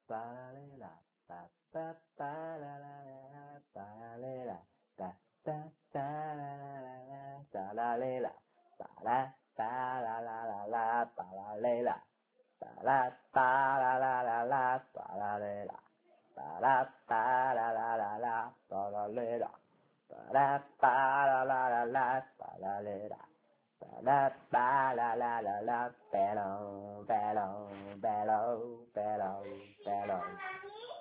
巴啦嘞啦，巴巴巴啦啦啦，巴啦嘞啦，哒哒哒啦啦啦啦，哒啦嘞啦，巴啦巴啦啦啦啦，巴啦嘞啦，巴啦巴啦啦啦啦，巴啦嘞啦，巴啦巴啦啦啦啦，巴啦嘞啦，巴啦巴啦啦啦啦，巴啦嘞啦。La ba la la la la, bello, bello, bello, bello, bello.